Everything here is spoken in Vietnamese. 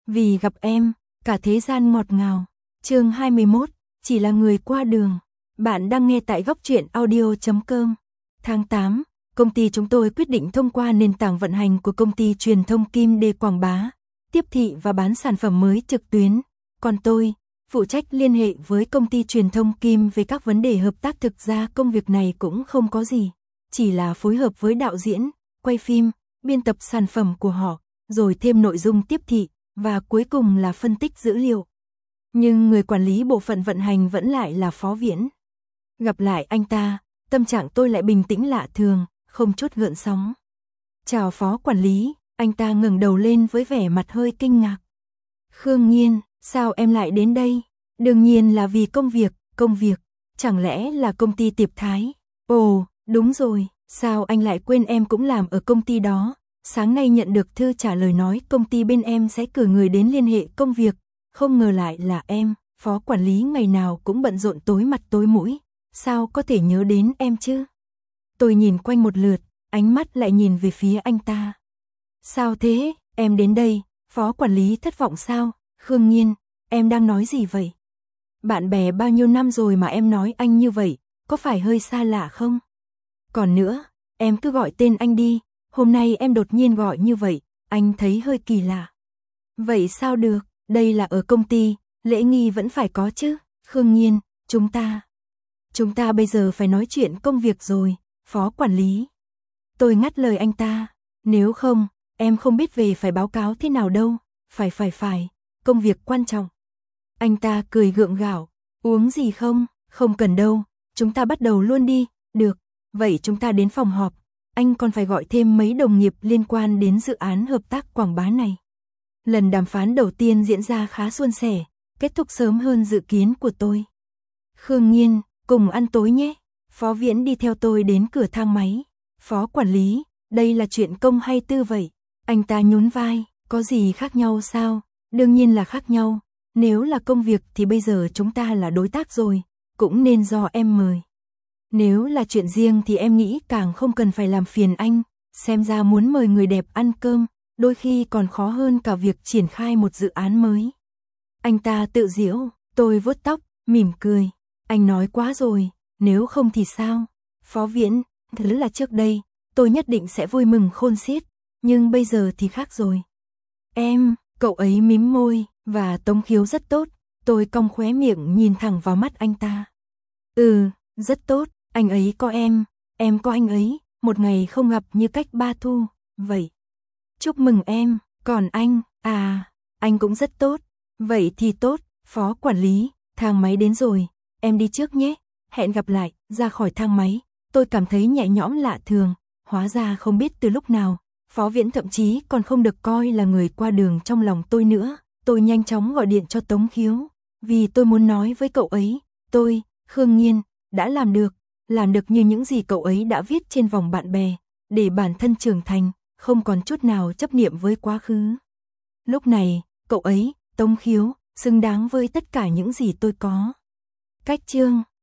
Vì gặp em, cả thế gian ngọt ngào. Chương 21, chỉ là người qua đường. Bạn đang nghe tại góc truyện audio.com. Tháng 8, công ty chúng tôi quyết định thông qua nền tảng vận hành của công ty truyền thông Kim để quảng bá, tiếp thị và bán sản phẩm mới trực tuyến. Còn tôi, phụ trách liên hệ với công ty truyền thông Kim về các vấn đề hợp tác. Thực ra công việc này cũng không có gì, chỉ là phối hợp với đạo diễn, quay phim, biên tập sản phẩm của họ, rồi thêm nội dung tiếp thị, và cuối cùng là phân tích dữ liệu. Nhưng người quản lý bộ phận vận hành vẫn lại là Phó Viễn. Gặp lại anh ta, tâm trạng tôi lại bình tĩnh lạ thường, không chút gợn sóng. Chào Phó quản lý, anh ta ngẩng đầu lên với vẻ mặt hơi kinh ngạc. Khương Nhiên, sao em lại đến đây? Đương nhiên là vì công việc, chẳng lẽ là công ty Tiệp Thái? Ồ, đúng rồi, sao anh lại quên em cũng làm ở công ty đó? Sáng nay nhận được thư trả lời nói công ty bên em sẽ cử người đến liên hệ công việc, không ngờ lại là em. Phó quản lý ngày nào cũng bận rộn tối mặt tối mũi, sao có thể nhớ đến em chứ? Tôi nhìn quanh một lượt, ánh mắt lại nhìn về phía anh ta. Sao thế, em đến đây, Phó quản lý thất vọng sao? Khương Nhiên, em đang nói gì vậy? Bạn bè bao nhiêu năm rồi mà em nói anh như vậy, có phải hơi xa lạ không? Còn nữa, em cứ gọi tên anh đi, hôm nay em đột nhiên gọi như vậy, anh thấy hơi kỳ lạ. Vậy sao được, đây là ở công ty, lễ nghi vẫn phải có chứ. Khương Nhiên, chúng ta bây giờ phải nói chuyện công việc rồi, Phó quản lý. Tôi ngắt lời anh ta, nếu không, em không biết về phải báo cáo thế nào đâu. Phải, công việc quan trọng. Anh ta cười gượng gạo, uống gì không? Không cần đâu, chúng ta bắt đầu luôn đi. Được, vậy chúng ta đến phòng họp, anh còn phải gọi thêm mấy đồng nghiệp liên quan đến dự án hợp tác quảng bá này. Lần đàm phán đầu tiên diễn ra khá suôn sẻ, kết thúc sớm hơn dự kiến của tôi. Khương Nhiên, cùng ăn tối nhé. Phó Viễn đi theo tôi đến cửa thang máy. Phó quản lý, đây là chuyện công hay tư vậy? Anh ta nhún vai, có gì khác nhau sao? Đương nhiên là khác nhau. Nếu là công việc thì bây giờ chúng ta là đối tác rồi, cũng nên do em mời. Nếu là chuyện riêng thì em nghĩ càng không cần phải làm phiền anh, xem ra muốn mời người đẹp ăn cơm, đôi khi còn khó hơn cả việc triển khai một dự án mới. Anh ta tự giễu, tôi vuốt tóc, mỉm cười. Anh nói quá rồi, nếu không thì sao? Phó Viễn, thật là trước đây, tôi nhất định sẽ vui mừng khôn xiết, nhưng bây giờ thì khác rồi. Em, cậu ấy mím môi, và tống khiếu rất tốt, tôi cong khóe miệng nhìn thẳng vào mắt anh ta. Rất tốt, anh ấy có em có anh ấy, một ngày không gặp như cách ba thu, vậy. Chúc mừng em, còn anh, anh cũng rất tốt, vậy thì tốt, Phó quản lý, thang máy đến rồi, em đi trước nhé, hẹn gặp lại. Ra khỏi thang máy, tôi cảm thấy nhẹ nhõm lạ thường, hóa ra không biết từ lúc nào, Phó Viễn thậm chí còn không được coi là người qua đường trong lòng tôi nữa. Tôi nhanh chóng gọi điện cho Tống Khiếu, vì tôi muốn nói với cậu ấy, tôi, Khương Nhiên, đã làm được như những gì cậu ấy đã viết trên vòng bạn bè, để bản thân trưởng thành, không còn chút nào chấp niệm với quá khứ. Lúc này, cậu ấy, Tống Khiếu, xứng đáng với tất cả những gì tôi có. Cách chương